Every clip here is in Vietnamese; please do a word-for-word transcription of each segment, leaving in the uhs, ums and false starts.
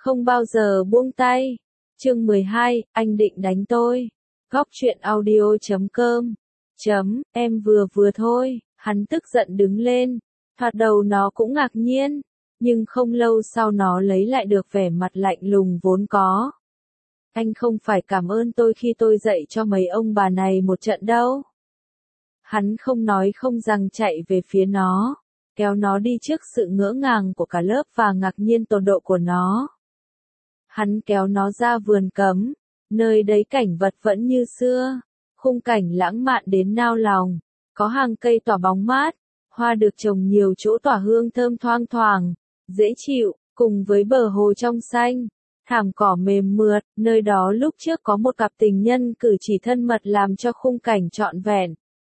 không bao giờ buông tay. Chương mười hai, anh định đánh tôi. Góc truyện audio chấm com. Chấm, em vừa vừa thôi, hắn tức giận đứng lên. Thoạt đầu nó cũng ngạc nhiên, nhưng không lâu sau nó lấy lại được vẻ mặt lạnh lùng vốn có. Anh không phải cảm ơn tôi khi tôi dạy cho mấy ông bà này một trận đâu. Hắn không nói không rằng chạy về phía nó, kéo nó đi trước sự ngỡ ngàng của cả lớp và ngạc nhiên tột độ của nó. Hắn kéo nó ra vườn cấm, nơi đấy cảnh vật vẫn như xưa, khung cảnh lãng mạn đến nao lòng, có hàng cây tỏa bóng mát, hoa được trồng nhiều chỗ tỏa hương thơm thoang thoảng, dễ chịu, cùng với bờ hồ trong xanh, thảm cỏ mềm mượt, nơi đó lúc trước có một cặp tình nhân cử chỉ thân mật làm cho khung cảnh trọn vẹn.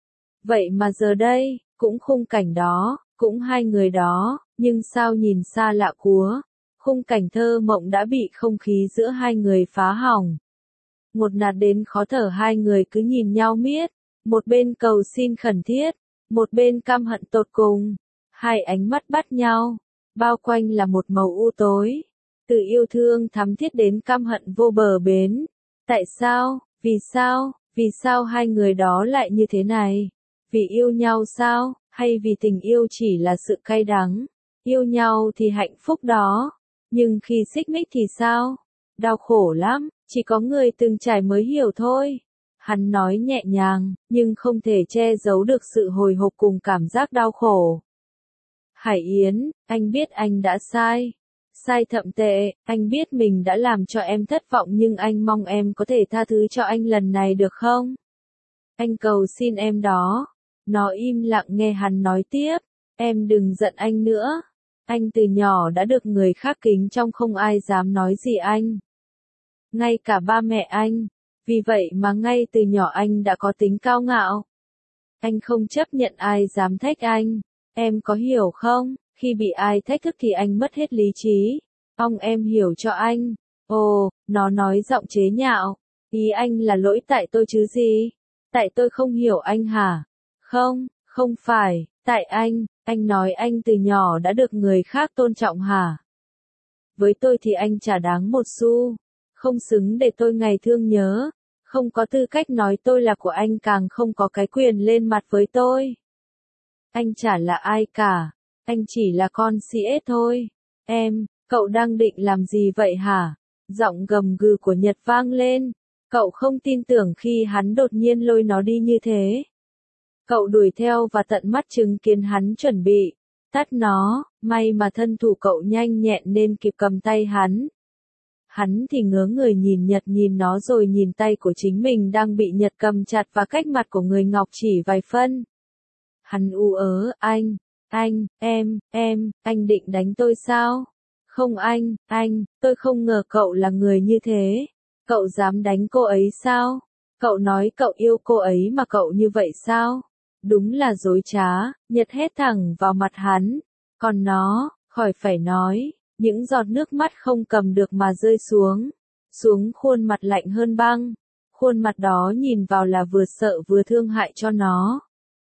Vậy mà giờ đây, cũng khung cảnh đó, cũng hai người đó, nhưng sao nhìn xa lạ cúa, khung cảnh thơ mộng đã bị không khí giữa hai người phá hỏng. Một nạt đến khó thở, hai người cứ nhìn nhau miết, một bên cầu xin khẩn thiết, một bên căm hận tột cùng, hai ánh mắt bắt nhau, bao quanh là một màu u tối, từ yêu thương thắm thiết đến căm hận vô bờ bến. Tại sao, vì sao, vì sao hai người đó lại như thế này? Vì yêu nhau sao, hay vì tình yêu chỉ là sự cay đắng? Yêu nhau thì hạnh phúc đó, nhưng khi xích mích thì sao? Đau khổ lắm, chỉ có người từng trải mới hiểu thôi. Hắn nói nhẹ nhàng, nhưng không thể che giấu được sự hồi hộp cùng cảm giác đau khổ. Hải Yến, anh biết anh đã sai. Sai thậm tệ, anh biết mình đã làm cho em thất vọng, nhưng anh mong em có thể tha thứ cho anh lần này được không? Anh cầu xin em đó. Nó im lặng nghe hắn nói tiếp. Em đừng giận anh nữa. Anh từ nhỏ đã được người khác kính trọng, không ai dám nói gì anh. Ngay cả ba mẹ anh. Vì vậy mà ngay từ nhỏ anh đã có tính cao ngạo. Anh không chấp nhận ai dám thách anh. Em có hiểu không? Khi bị ai thách thức thì anh mất hết lý trí. Mong em hiểu cho anh. Ồ, nó nói giọng chế nhạo. Ý anh là lỗi tại tôi chứ gì? Tại tôi không hiểu anh hả? Không, không phải, tại anh, anh nói anh từ nhỏ đã được người khác tôn trọng hả? Với tôi thì anh chả đáng một xu, không xứng để tôi ngày thương nhớ, không có tư cách nói tôi là của anh, càng không có cái quyền lên mặt với tôi. Anh chả là ai cả, anh chỉ là con si ết thôi. Em, cậu đang định làm gì vậy hả? Giọng gầm gừ của Nhật vang lên, cậu không tin tưởng khi hắn đột nhiên lôi nó đi như thế. Cậu đuổi theo và tận mắt chứng kiến hắn chuẩn bị tát nó, may mà thân thủ cậu nhanh nhẹn nên kịp cầm tay hắn. Hắn thì ngớ người nhìn Nhật, nhìn nó rồi nhìn tay của chính mình đang bị Nhật cầm chặt và cách mặt của người ngọc chỉ vài phân. Hắn u ớ, anh, anh, em, em, anh định đánh tôi sao? Không anh, anh, tôi không ngờ cậu là người như thế. Cậu dám đánh cô ấy sao? Cậu nói cậu yêu cô ấy mà cậu như vậy sao? Đúng là dối trá. Nhật hét thẳng vào mặt hắn. Còn nó, khỏi phải nói, những giọt nước mắt không cầm được mà rơi xuống. Xuống khuôn mặt lạnh hơn băng. Khuôn mặt đó nhìn vào là vừa sợ vừa thương hại cho nó.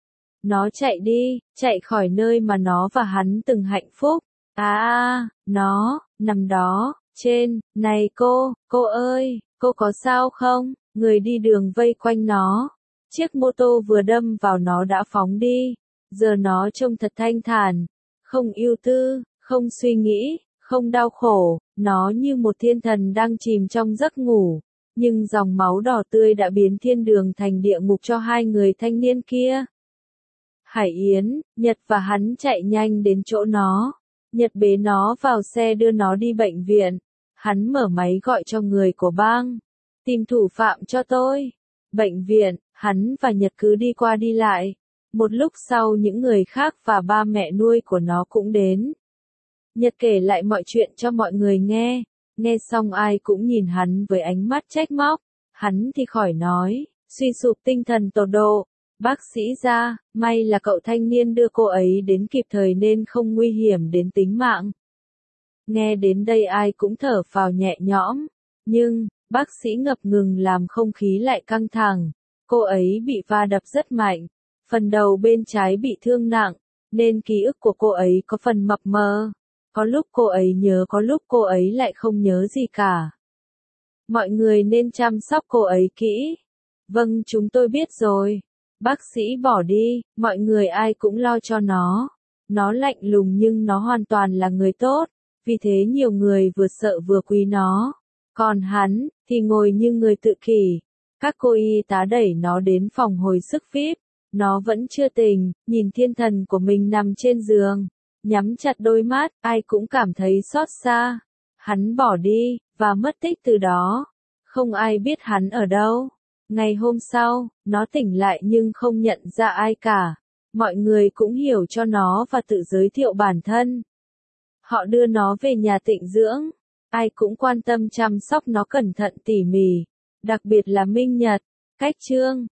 Nó chạy đi, chạy khỏi nơi mà nó và hắn từng hạnh phúc. À à, nó, nằm đó, trên, này cô, cô ơi, cô có sao không? Người đi đường vây quanh nó. Chiếc mô tô vừa đâm vào nó đã phóng đi. Giờ nó trông thật thanh thản, không ưu tư, không suy nghĩ, không đau khổ. Nó như một thiên thần đang chìm trong giấc ngủ. Nhưng dòng máu đỏ tươi đã biến thiên đường thành địa ngục cho hai người thanh niên kia. Hải Yến, Nhật và hắn chạy nhanh đến chỗ nó. Nhật bế nó vào xe đưa nó đi bệnh viện. Hắn mở máy gọi cho người của bang. Tìm thủ phạm cho tôi. Bệnh viện, hắn và Nhật cứ đi qua đi lại. Một lúc sau những người khác và ba mẹ nuôi của nó cũng đến. Nhật kể lại mọi chuyện cho mọi người nghe. Nghe xong ai cũng nhìn hắn với ánh mắt trách móc. Hắn thì khỏi nói, suy sụp tinh thần tột độ. Bác sĩ ra, may là cậu thanh niên đưa cô ấy đến kịp thời nên không nguy hiểm đến tính mạng. Nghe đến đây ai cũng thở phào nhẹ nhõm. Nhưng, bác sĩ ngập ngừng làm không khí lại căng thẳng. Cô ấy bị va đập rất mạnh. Phần đầu bên trái bị thương nặng, nên ký ức của cô ấy có phần mập mờ. Có lúc cô ấy nhớ, có lúc cô ấy lại không nhớ gì cả. Mọi người nên chăm sóc cô ấy kỹ. Vâng, chúng tôi biết rồi. Bác sĩ bỏ đi, mọi người ai cũng lo cho nó. Nó lạnh lùng nhưng nó hoàn toàn là người tốt, vì thế nhiều người vừa sợ vừa quý nó. Còn hắn, thì ngồi như người tự kỷ. Các cô y tá đẩy nó đến phòng hồi sức vi ai pi. Nó vẫn chưa tỉnh, nhìn thiên thần của mình nằm trên giường. Nhắm chặt đôi mắt, ai cũng cảm thấy xót xa. Hắn bỏ đi, và mất tích từ đó. Không ai biết hắn ở đâu. Ngày hôm sau, nó tỉnh lại nhưng không nhận ra ai cả. Mọi người cũng hiểu cho nó và tự giới thiệu bản thân. Họ đưa nó về nhà tịnh dưỡng. Ai cũng quan tâm chăm sóc nó cẩn thận tỉ mỉ. Đặc biệt là Minh Nhật. Cách chương